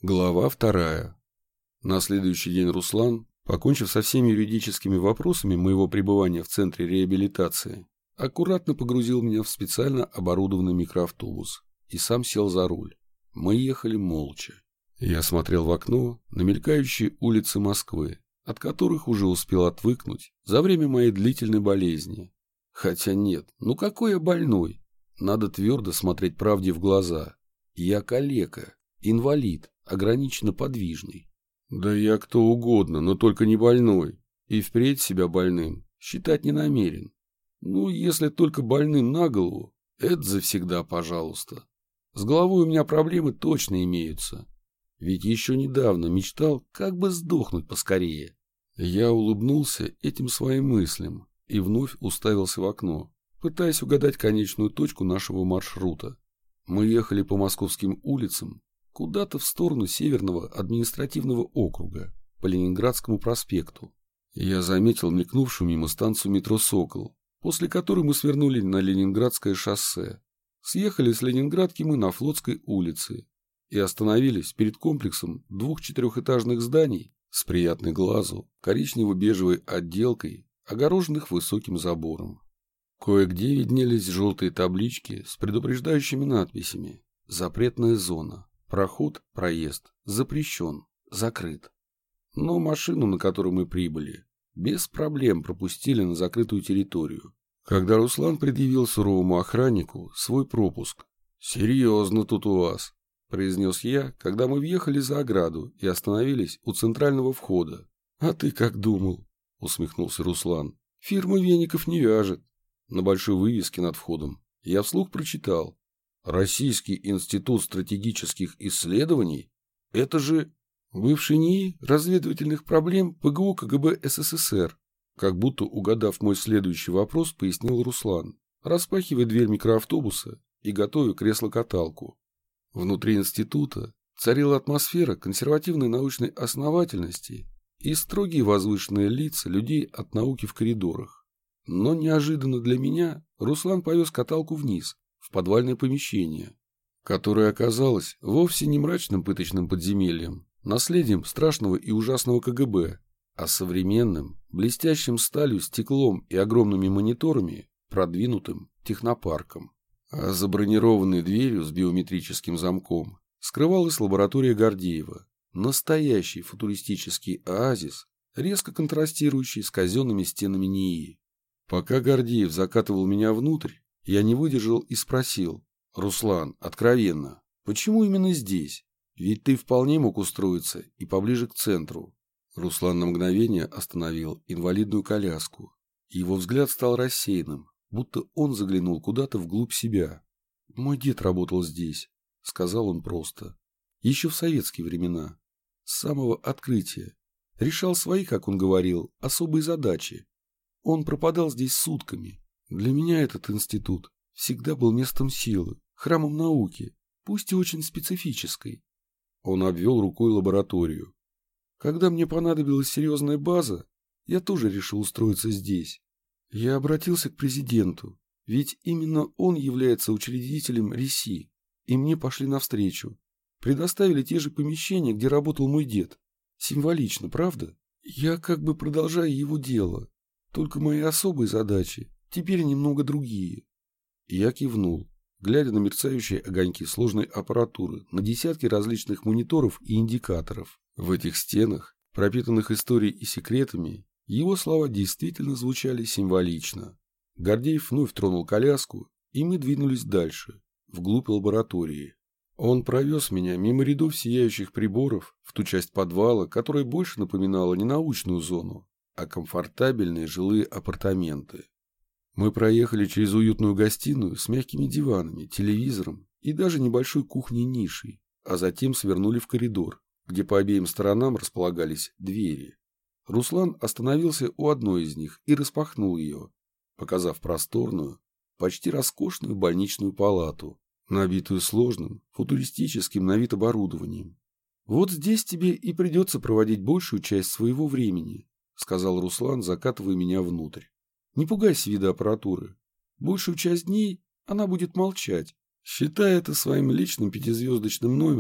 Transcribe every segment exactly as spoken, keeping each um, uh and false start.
Глава вторая. На следующий день Руслан, покончив со всеми юридическими вопросами моего пребывания в центре реабилитации, аккуратно погрузил меня в специально оборудованный микроавтобус и сам сел за руль. Мы ехали молча. Я смотрел в окно на мелькающие улицы Москвы, от которых уже успел отвыкнуть за время моей длительной болезни. Хотя нет, ну какой я больной? Надо твердо смотреть правде в глаза. Я калека, инвалид, ограниченно подвижный. Да я кто угодно, но только не больной. И впредь себя больным считать не намерен. Ну, если только больным на голову, это завсегда пожалуйста. С головой у меня проблемы точно имеются. Ведь еще недавно мечтал, как бы сдохнуть поскорее. Я улыбнулся этим своим мыслям и вновь уставился в окно, пытаясь угадать конечную точку нашего маршрута. Мы ехали по московским улицам, куда-то в сторону Северного административного округа, по Ленинградскому проспекту. Я заметил мелькнувшую мимо станцию метро «Сокол», после которой мы свернули на Ленинградское шоссе. Съехали с Ленинградки мы на Флотской улице и остановились перед комплексом двух четырехэтажных зданий с приятной глазу коричнево-бежевой отделкой, огороженных высоким забором. Кое-где виднелись желтые таблички с предупреждающими надписями «Запретная зона», «Проход, проезд, запрещен, закрыт». Но машину, на которой мы прибыли, без проблем пропустили на закрытую территорию, когда Руслан предъявил суровому охраннику свой пропуск. «Серьезно тут у вас», — произнес я, когда мы въехали за ограду и остановились у центрального входа. «А ты как думал?» — усмехнулся Руслан. «Фирма веников не вяжет». На большой вывеске над входом я вслух прочитал: «Российский институт стратегических исследований? Это же бывший НИИ разведывательных проблем ПГУ КГБ СССР», как будто угадав мой следующий вопрос, пояснил Руслан, распахивая дверь микроавтобуса и готовя кресло-каталку. Внутри института царила атмосфера консервативной научной основательности и строгие возвышенные лица людей от науки в коридорах. Но неожиданно для меня Руслан повез каталку вниз, в подвальное помещение, которое оказалось вовсе не мрачным пыточным подземельем, наследием страшного и ужасного КГБ, а современным, блестящим сталью, стеклом и огромными мониторами, продвинутым технопарком. А за бронированной дверью с биометрическим замком скрывалась лаборатория Гордеева, настоящий футуристический оазис, резко контрастирующий с казенными стенами НИИ. Пока Гордеев закатывал меня внутрь, я не выдержал и спросил: «Руслан, откровенно, почему именно здесь? Ведь ты вполне мог устроиться и поближе к центру». Руслан на мгновение остановил инвалидную коляску. Его взгляд стал рассеянным, будто он заглянул куда-то вглубь себя. «Мой дед работал здесь», — сказал он просто. «Еще в советские времена. С самого открытия. Решал свои, как он говорил, особые задачи. Он пропадал здесь сутками. Для меня этот институт всегда был местом силы, храмом науки, пусть и очень специфической». Он обвел рукой лабораторию. «Когда мне понадобилась серьезная база, я тоже решил устроиться здесь. Я обратился к президенту, ведь именно он является учредителем РИСИ, и мне пошли навстречу. Предоставили те же помещения, где работал мой дед. Символично, правда? Я как бы продолжаю его дело. Только мои особые задачи теперь немного другие». Я кивнул, глядя на мерцающие огоньки сложной аппаратуры, на десятки различных мониторов и индикаторов. В этих стенах, пропитанных историей и секретами, его слова действительно звучали символично. Гордеев вновь тронул коляску, и мы двинулись дальше, вглубь лаборатории. Он провез меня мимо рядов сияющих приборов в ту часть подвала, которая больше напоминала не научную зону, а комфортабельные жилые апартаменты. Мы проехали через уютную гостиную с мягкими диванами, телевизором и даже небольшой кухней-нишей, а затем свернули в коридор, где по обеим сторонам располагались двери. Руслан остановился у одной из них и распахнул ее, показав просторную, почти роскошную больничную палату, набитую сложным, футуристическим на вид оборудованием. «Вот здесь тебе и придется проводить большую часть своего времени», — сказал Руслан, закатывая меня внутрь. «Не пугайся вида аппаратуры. Большую часть дней она будет молчать, считая это своим личным пятизвездочным номером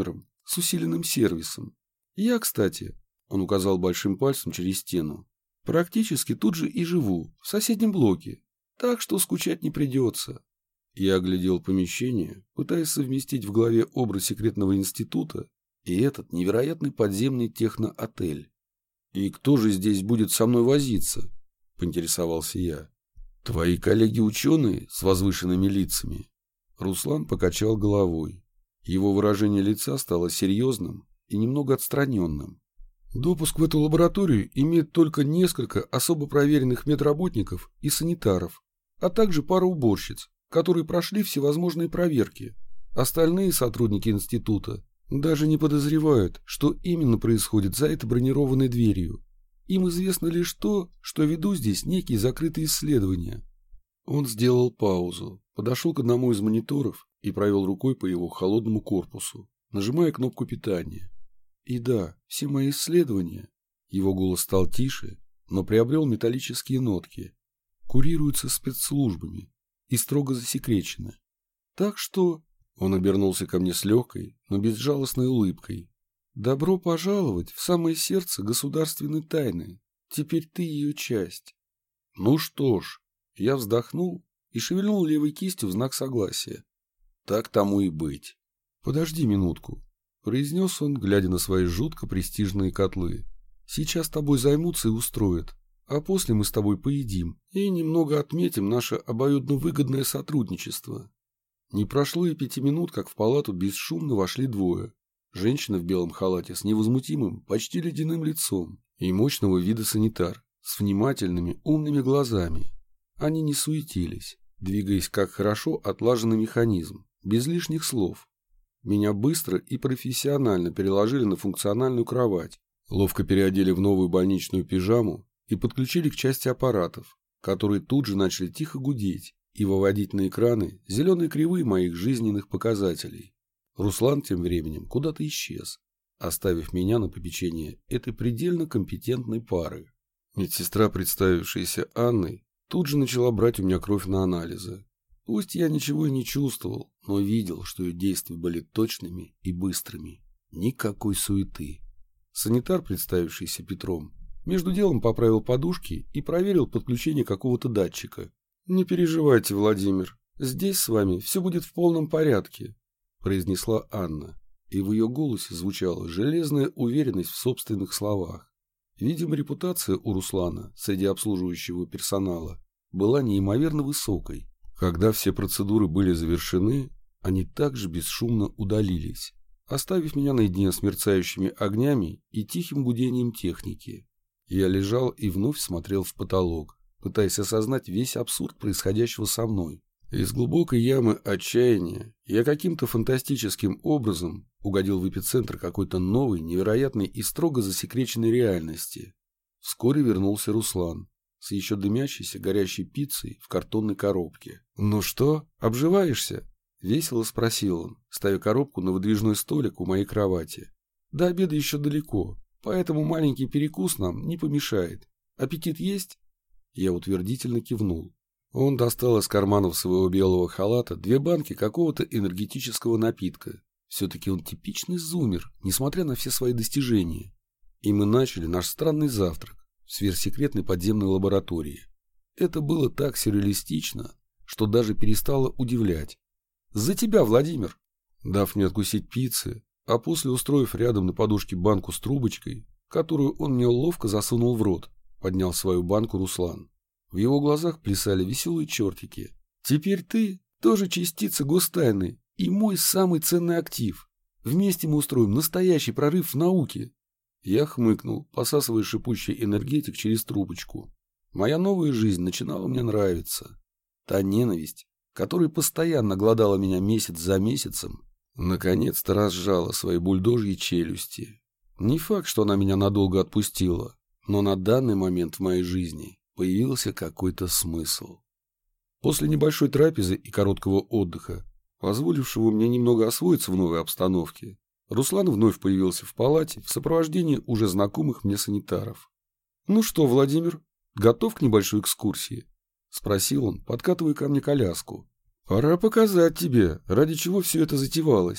с усиленным сервисом. Я, кстати, он указал большим пальцем через стену, практически тут же и живу, в соседнем блоке, так что скучать не придется. Я оглядел помещение, пытаясь совместить в голове образ секретного института и этот невероятный подземный техно-отель. «И кто же здесь будет со мной возиться?» – поинтересовался я. «Твои коллеги-ученые с возвышенными лицами?» Руслан покачал головой. Его выражение лица стало серьезным и немного отстраненным. «Допуск в эту лабораторию имеет только несколько особо проверенных медработников и санитаров, а также пара уборщиц, которые прошли всевозможные проверки. Остальные сотрудники института даже не подозревают, что именно происходит за этой бронированной дверью. Им известно лишь то, что веду здесь некие закрытые исследования». Он сделал паузу, подошел к одному из мониторов и провел рукой по его холодному корпусу, нажимая кнопку питания. «И да, все мои исследования», его голос стал тише, но приобрел металлические нотки, курируются спецслужбами и строго засекречены. Так что...» Он обернулся ко мне с легкой, но безжалостной улыбкой. «Добро пожаловать в самое сердце государственной тайны. Теперь ты ее часть». «Ну что ж», я вздохнул и шевельнул левой кистью в знак согласия. «Так тому и быть». «Подожди минутку», — произнес он, глядя на свои жутко престижные котлы. «Сейчас тобой займутся и устроят, а после мы с тобой поедим и немного отметим наше обоюдно выгодное сотрудничество». Не прошло и пяти минут, как в палату бесшумно вошли двое. Женщина в белом халате с невозмутимым, почти ледяным лицом и мощного вида санитар с внимательными, умными глазами. Они не суетились, двигаясь как хорошо отлаженный механизм, без лишних слов. Меня быстро и профессионально переложили на функциональную кровать, ловко переодели в новую больничную пижаму и подключили к части аппаратов, которые тут же начали тихо гудеть и выводить на экраны зеленые кривые моих жизненных показателей. Руслан тем временем куда-то исчез, оставив меня на попечение этой предельно компетентной пары. Медсестра, представившаяся Анной, тут же начала брать у меня кровь на анализы. Пусть я ничего и не чувствовал, но видел, что ее действия были точными и быстрыми. Никакой суеты. Санитар, представившийся Петром, между делом поправил подушки и проверил подключение какого-то датчика. «Не переживайте, Владимир, здесь с вами все будет в полном порядке», – произнесла Анна, и в ее голосе звучала железная уверенность в собственных словах. Видимо, репутация у Руслана среди обслуживающего персонала была неимоверно высокой. Когда все процедуры были завершены, они также бесшумно удалились, оставив меня наедине с мерцающими огнями и тихим гудением техники. Я лежал и вновь смотрел в потолок, пытаясь осознать весь абсурд происходящего со мной. Из глубокой ямы отчаяния я каким-то фантастическим образом угодил в эпицентр какой-то новой, невероятной и строго засекреченной реальности. Вскоре вернулся Руслан с еще дымящейся горящей пиццей в картонной коробке. «Ну что, обживаешься?» — весело спросил он, ставя коробку на выдвижной столик у моей кровати. «До обеда еще далеко, поэтому маленький перекус нам не помешает. Аппетит есть?» Я утвердительно кивнул. Он достал из карманов своего белого халата две банки какого-то энергетического напитка. Все-таки он типичный зумер, несмотря на все свои достижения. И мы начали наш странный завтрак в сверхсекретной подземной лаборатории. Это было так сюрреалистично, что даже перестало удивлять. «За тебя, Владимир!» Дав мне откусить пиццы, а после устроив рядом на подушке банку с трубочкой, которую он мне ловко засунул в рот, поднял свою банку Руслан. В его глазах плясали веселые чертики. «Теперь ты тоже частица гостайны и мой самый ценный актив. Вместе мы устроим настоящий прорыв в науке». Я хмыкнул, посасывая шипучий энергетик через трубочку. Моя новая жизнь начинала мне нравиться. Та ненависть, которая постоянно глодала меня месяц за месяцем, наконец-то разжала свои бульдожьи челюсти. Не факт, что она меня надолго отпустила, но на данный момент в моей жизни появился какой-то смысл. После небольшой трапезы и короткого отдыха, позволившего мне немного освоиться в новой обстановке, Руслан вновь появился в палате в сопровождении уже знакомых мне санитаров. «Ну что, Владимир, готов к небольшой экскурсии?» — спросил он, подкатывая ко мне коляску. «Пора показать тебе, ради чего все это затевалось».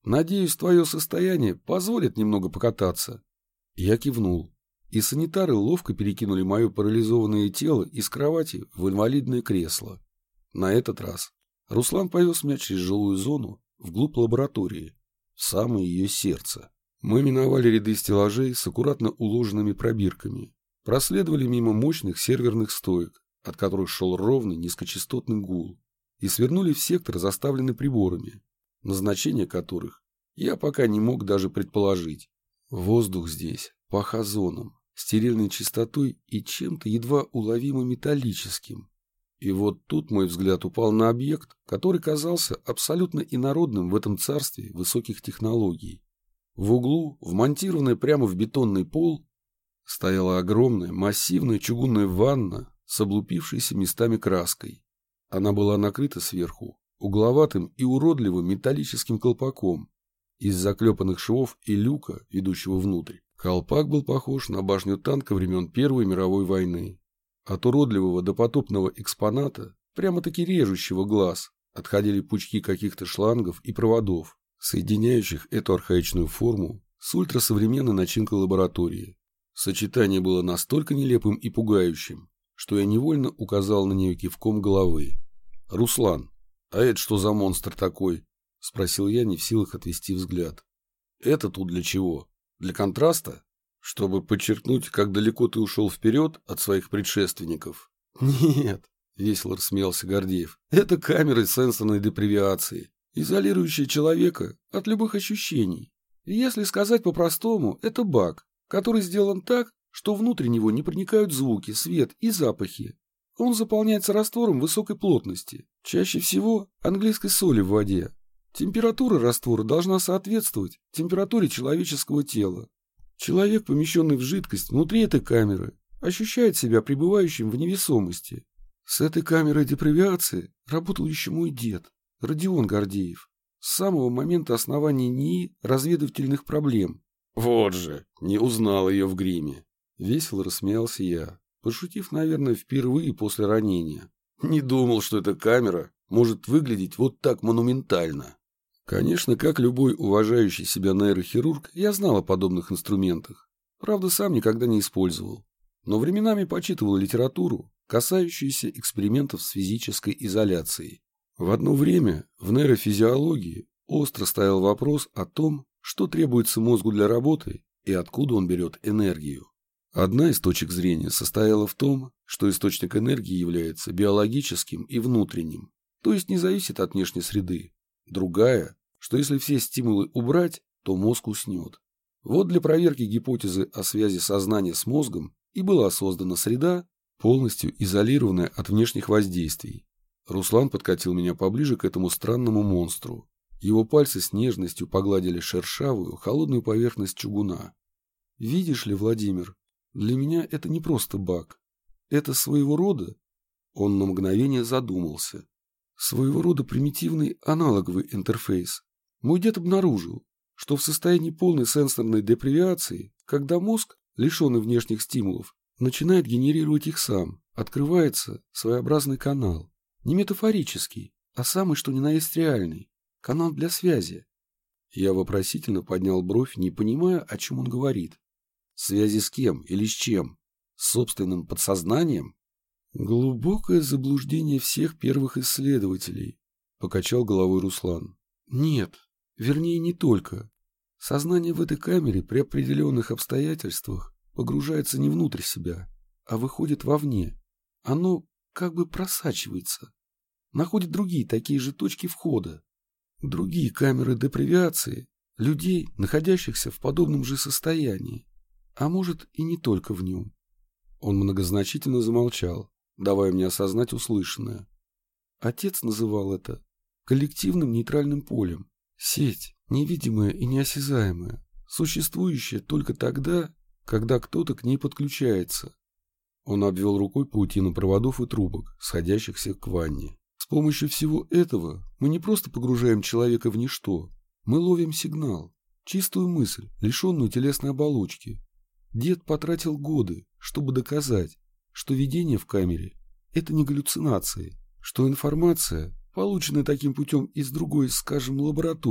Надеюсь, твое состояние позволит немного покататься. Я кивнул, и санитары ловко перекинули мое парализованное тело из кровати в инвалидное кресло. На этот раз Руслан повез меня через жилую зону вглубь лаборатории, в самое ее сердце. Мы миновали ряды стеллажей с аккуратно уложенными пробирками, проследовали мимо мощных серверных стоек, от которых шел ровный низкочастотный гул, и свернули в сектор, заставленный приборами, назначение которых я пока не мог даже предположить. Воздух здесь пах озоном, стерильной чистотой и чем-то едва уловимо металлическим. И вот тут мой взгляд упал на объект, который казался абсолютно инородным в этом царстве высоких технологий. В углу, вмонтированная прямо в бетонный пол, стояла огромная массивная чугунная ванна с облупившейся местами краской. Она была накрыта сверху угловатым и уродливым металлическим колпаком из заклепанных швов и люка, ведущего внутрь. Колпак был похож на башню танка времен Первой мировой войны. От уродливого допотопного экспоната, прямо-таки режущего глаз, отходили пучки каких-то шлангов и проводов, соединяющих эту архаичную форму с ультрасовременной начинкой лаборатории. Сочетание было настолько нелепым и пугающим, что я невольно указал на нее кивком головы. «Руслан, а это что за монстр такой?» – спросил я, не в силах отвести взгляд. «Это тут для чего? Для контраста? Чтобы подчеркнуть, как далеко ты ушел вперед от своих предшественников?» «Нет», – весело рассмеялся Гордеев, – «это камеры сенсорной депривиации, изолирующая человека от любых ощущений. Если сказать по-простому, это баг, который сделан так, что внутрь него не проникают звуки, свет и запахи. Он заполняется раствором высокой плотности, чаще всего английской соли в воде. Температура раствора должна соответствовать температуре человеческого тела. Человек, помещенный в жидкость внутри этой камеры, ощущает себя пребывающим в невесомости. С этой камерой депривиации работал еще мой дед, Родион Гордеев, с самого момента основания НИИ разведывательных проблем. Вот же, не узнал ее в гриме. Весело рассмеялся я, пошутив, наверное, впервые после ранения. Не думал, что эта камера может выглядеть вот так монументально. Конечно, как любой уважающий себя нейрохирург, я знал о подобных инструментах. Правда, сам никогда не использовал. Но временами почитывал литературу, касающуюся экспериментов с физической изоляцией. В одно время в нейрофизиологии остро стоял вопрос о том, что требуется мозгу для работы и откуда он берет энергию. Одна из точек зрения состояла в том, что источник энергии является биологическим и внутренним, то есть не зависит от внешней среды. Другая, что если все стимулы убрать, то мозг уснет. Вот для проверки гипотезы о связи сознания с мозгом и была создана среда, полностью изолированная от внешних воздействий. Руслан подкатил меня поближе к этому странному монстру. Его пальцы с нежностью погладили шершавую, холодную поверхность чугуна. «Видишь ли, Владимир, для меня это не просто баг. Это своего рода...» Он на мгновение задумался. «Своего рода примитивный аналоговый интерфейс. Мой дед обнаружил, что в состоянии полной сенсорной депривиации, когда мозг, лишенный внешних стимулов, начинает генерировать их сам, открывается своеобразный канал. Не метафорический, а самый что ни на есть реальный. Канал для связи». Я вопросительно поднял бровь, не понимая, о чем он говорит. Связи с кем или с чем? С собственным подсознанием? Глубокое заблуждение всех первых исследователей, покачал головой Руслан. Нет, вернее не только. Сознание в этой камере при определенных обстоятельствах погружается не внутрь себя, а выходит вовне. Оно как бы просачивается, находит другие такие же точки входа, другие камеры депривиации, людей, находящихся в подобном же состоянии. А может, и не только в нем. Он многозначительно замолчал, давая мне осознать услышанное. Отец называл это коллективным нейтральным полем. Сеть, невидимая и неосязаемая, существующая только тогда, когда кто-то к ней подключается. Он обвел рукой паутину проводов и трубок, сходящихся к ванне. С помощью всего этого мы не просто погружаем человека в ничто, мы ловим сигнал, чистую мысль, лишенную телесной оболочки. Дед потратил годы, чтобы доказать, что видение в камере – это не галлюцинации, что информация, полученная таким путем из другой, скажем, лаборатории,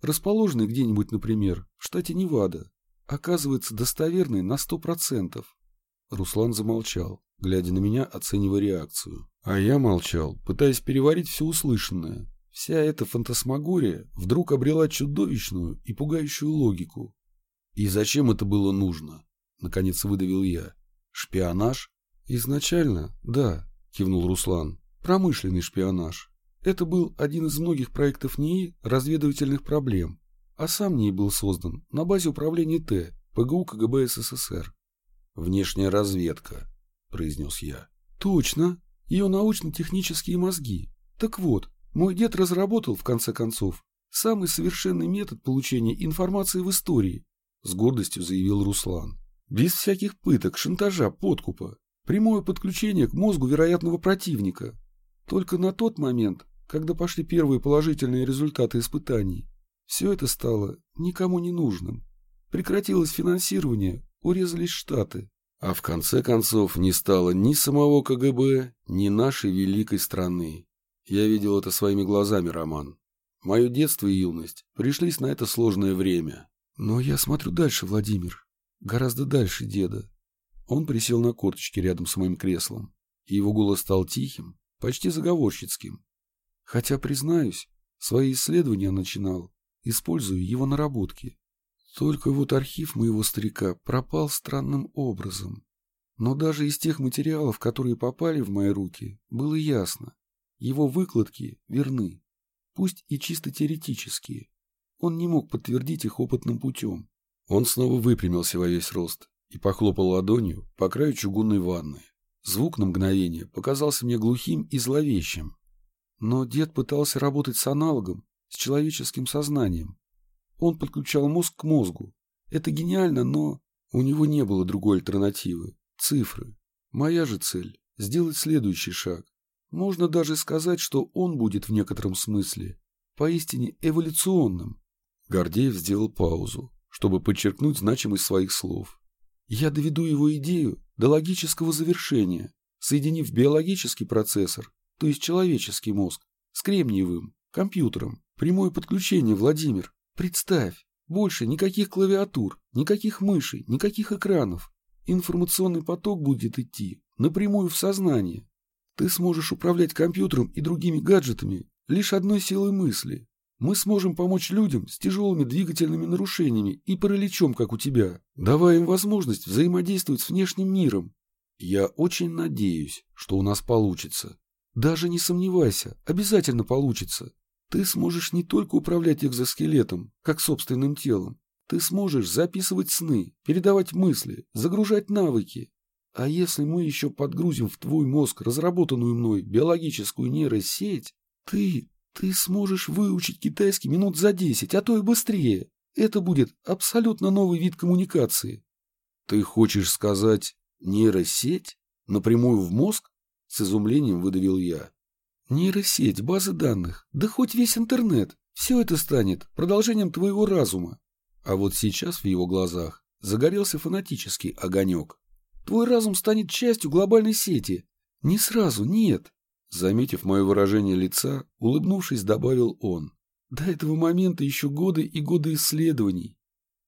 расположенный где-нибудь, например, в штате Невада, оказывается достоверной на сто процентов. Руслан замолчал, глядя на меня, оценивая реакцию. А я молчал, пытаясь переварить все услышанное. Вся эта фантасмагория вдруг обрела чудовищную и пугающую логику. И зачем это было нужно? Наконец выдавил я. Шпионаж? Изначально, да, кивнул Руслан. Промышленный шпионаж. Это был один из многих проектов НИИ разведывательных проблем, а сам НИИ был создан на базе управления Т, ПГУ КГБ СССР. «Внешняя разведка», — произнес я. «Точно, ее научно-технические мозги. Так вот, мой дед разработал, в конце концов, самый совершенный метод получения информации в истории», — с гордостью заявил Руслан. «Без всяких пыток, шантажа, подкупа. Прямое подключение к мозгу вероятного противника. Только на тот момент, когда пошли первые положительные результаты испытаний, все это стало никому не нужным. Прекратилось финансирование, урезались штаты. А в конце концов не стало ни самого КГБ, ни нашей великой страны. Я видел это своими глазами, Роман. Мое детство и юность пришлись на это сложное время. Но я смотрю дальше, Владимир. Гораздо дальше деда». Он присел на корточки рядом с моим креслом, и его голос стал тихим, почти заговорщицким. Хотя, признаюсь, свои исследования начинал, используя его наработки. Только вот архив моего старика пропал странным образом. Но даже из тех материалов, которые попали в мои руки, было ясно. Его выкладки верны, пусть и чисто теоретические. Он не мог подтвердить их опытным путем. Он снова выпрямился во весь рост и похлопал ладонью по краю чугунной ванны. Звук на мгновение показался мне глухим и зловещим. Но дед пытался работать с аналогом, с человеческим сознанием. Он подключал мозг к мозгу. Это гениально, но у него не было другой альтернативы. Цифры. Моя же цель – сделать следующий шаг. Можно даже сказать, что он будет в некотором смысле поистине эволюционным. Гордеев сделал паузу, чтобы подчеркнуть значимость своих слов. Я доведу его идею до логического завершения, соединив биологический процессор, то есть человеческий мозг, с кремниевым, компьютером. Прямое подключение, Владимир. Представь, больше никаких клавиатур, никаких мышей, никаких экранов. Информационный поток будет идти напрямую в сознание. Ты сможешь управлять компьютером и другими гаджетами лишь одной силой мысли. Мы сможем помочь людям с тяжелыми двигательными нарушениями и параличом, как у тебя, давая им возможность взаимодействовать с внешним миром. Я очень надеюсь, что у нас получится. Даже не сомневайся, обязательно получится. Ты сможешь не только управлять экзоскелетом, как собственным телом. Ты сможешь записывать сны, передавать мысли, загружать навыки. А если мы еще подгрузим в твой мозг разработанную мной биологическую нейросеть, ты... Ты сможешь выучить китайский минут за десять, а то и быстрее. Это будет абсолютно новый вид коммуникации. Ты хочешь сказать нейросеть? Напрямую в мозг? С изумлением выдавил я. Нейросеть, базы данных, да хоть весь интернет. Все это станет продолжением твоего разума. А вот сейчас в его глазах загорелся фанатический огонек. Твой разум станет частью глобальной сети. Не сразу, нет. Заметив мое выражение лица, улыбнувшись, добавил он. До этого момента еще годы и годы исследований.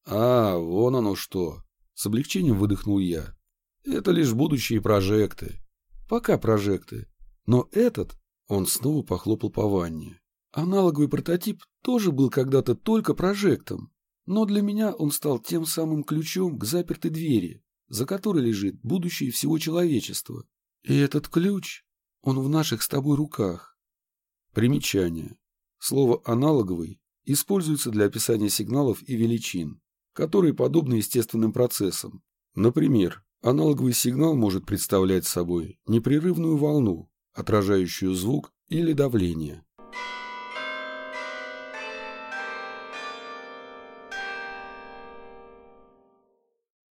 А, вон оно что. С облегчением выдохнул я. Это лишь будущие прожекты. Пока прожекты. Но этот... Он снова похлопал по ванне. Аналоговый прототип тоже был когда-то только прожектом. Но для меня он стал тем самым ключом к запертой двери, за которой лежит будущее всего человечества. И этот ключ... Он в наших с тобой руках. Примечание. Слово «аналоговый» используется для описания сигналов и величин, которые подобны естественным процессам. Например, аналоговый сигнал может представлять собой непрерывную волну, отражающую звук или давление.